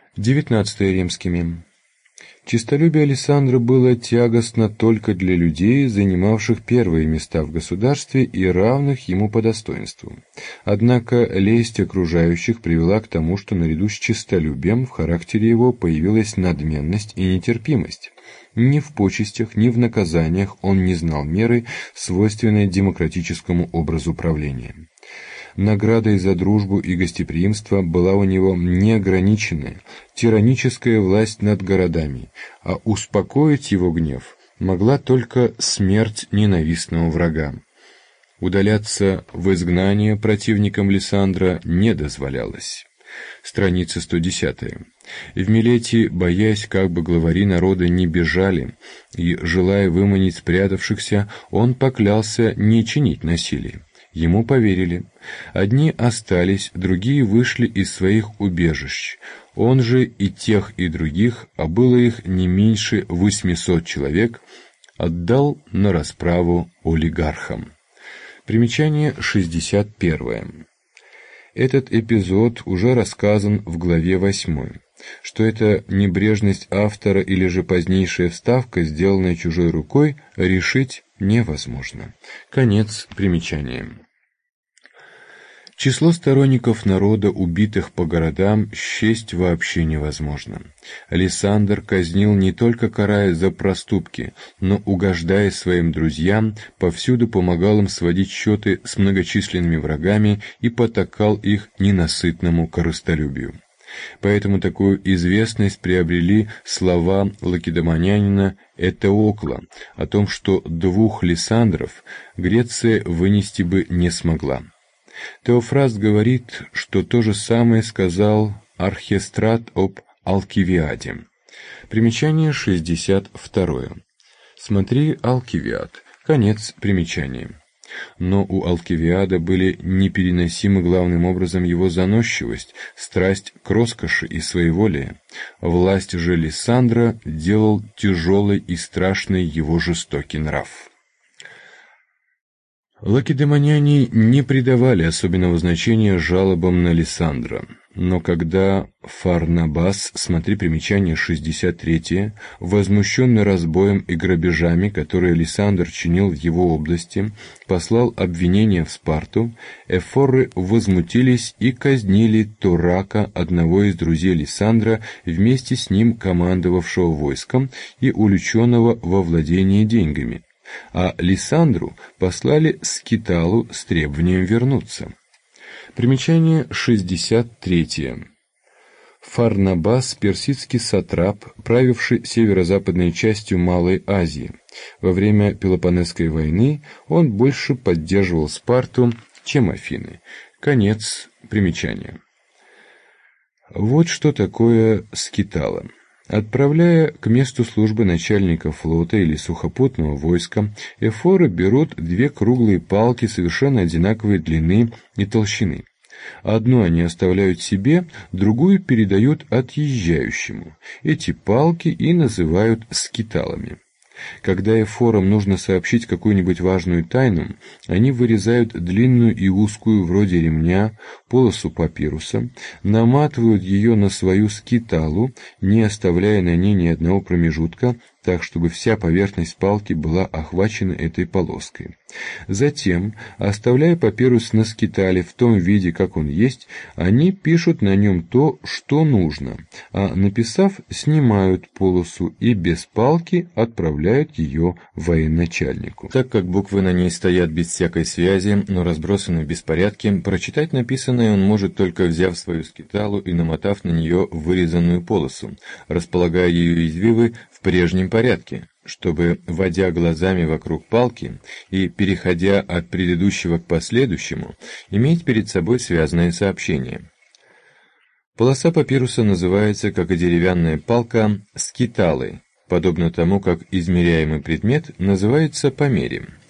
XIX римскими. Честолюбие Алессандро было тягостно только для людей, занимавших первые места в государстве и равных ему по достоинству. Однако лесть окружающих привела к тому, что наряду с честолюбием в характере его появилась надменность и нетерпимость. Ни в почестях, ни в наказаниях он не знал меры, свойственной демократическому образу правления. Наградой за дружбу и гостеприимство была у него неограниченная, тираническая власть над городами, а успокоить его гнев могла только смерть ненавистного врага. Удаляться в изгнание противникам Лиссандра не дозволялось. Страница 110. В Милете, боясь, как бы главари народа не бежали, и, желая выманить спрятавшихся, он поклялся не чинить насилия. Ему поверили. Одни остались, другие вышли из своих убежищ. Он же и тех, и других, а было их не меньше 800 человек, отдал на расправу олигархам. Примечание 61. Этот эпизод уже рассказан в главе 8. Что это небрежность автора или же позднейшая вставка, сделанная чужой рукой, решить невозможно. Конец примечания. Число сторонников народа, убитых по городам, счесть вообще невозможно. Алессандр казнил не только карая за проступки, но, угождая своим друзьям, повсюду помогал им сводить счеты с многочисленными врагами и потакал их ненасытному корыстолюбию. Поэтому такую известность приобрели слова лакедемонянина Этеокла о том, что двух Лиссандров Греция вынести бы не смогла. Теофраст говорит, что то же самое сказал Архистрат об Алкивиаде. Примечание 62. Смотри Алкивиад. Конец примечания. Но у Алкивиада были непереносимы главным образом его заносчивость, страсть к роскоши и своеволие. Власть же Лиссандра делал тяжелой и страшной его жестокий нрав. Лакедемоняне не придавали особенного значения жалобам на Лиссандра, но когда Фарнабас, смотри примечание 63, возмущенный разбоем и грабежами, которые Лиссандр чинил в его области, послал обвинение в Спарту, эфоры возмутились и казнили Турака, одного из друзей Лиссандра, вместе с ним командовавшего войском и увлеченного во владение деньгами. А Лиссандру послали Скиталу с требованием вернуться. Примечание 63. Фарнабас, персидский сатрап, правивший северо-западной частью Малой Азии. Во время Пелопонесской войны он больше поддерживал Спарту, чем Афины. Конец примечания. Вот что такое Скитала. Отправляя к месту службы начальника флота или сухопутного войска, эфоры берут две круглые палки совершенно одинаковой длины и толщины. Одну они оставляют себе, другую передают отъезжающему. Эти палки и называют скиталами. Когда эфорам нужно сообщить какую-нибудь важную тайну, они вырезают длинную и узкую, вроде ремня, полосу папируса, наматывают ее на свою скиталу, не оставляя на ней ни одного промежутка, так, чтобы вся поверхность палки была охвачена этой полоской. Затем, оставляя папирус на скитале в том виде, как он есть, они пишут на нем то, что нужно, а написав, снимают полосу и без палки отправляют ее военачальнику. Так как буквы на ней стоят без всякой связи, но разбросаны в беспорядке, прочитать написанное он может только взяв свою скиталу и намотав на нее вырезанную полосу, располагая ее извивы в прежнем порядке, чтобы, водя глазами вокруг палки и переходя от предыдущего к последующему, иметь перед собой связанное сообщение. Полоса папируса называется, как и деревянная палка, скиталой, подобно тому, как измеряемый предмет называется по мере.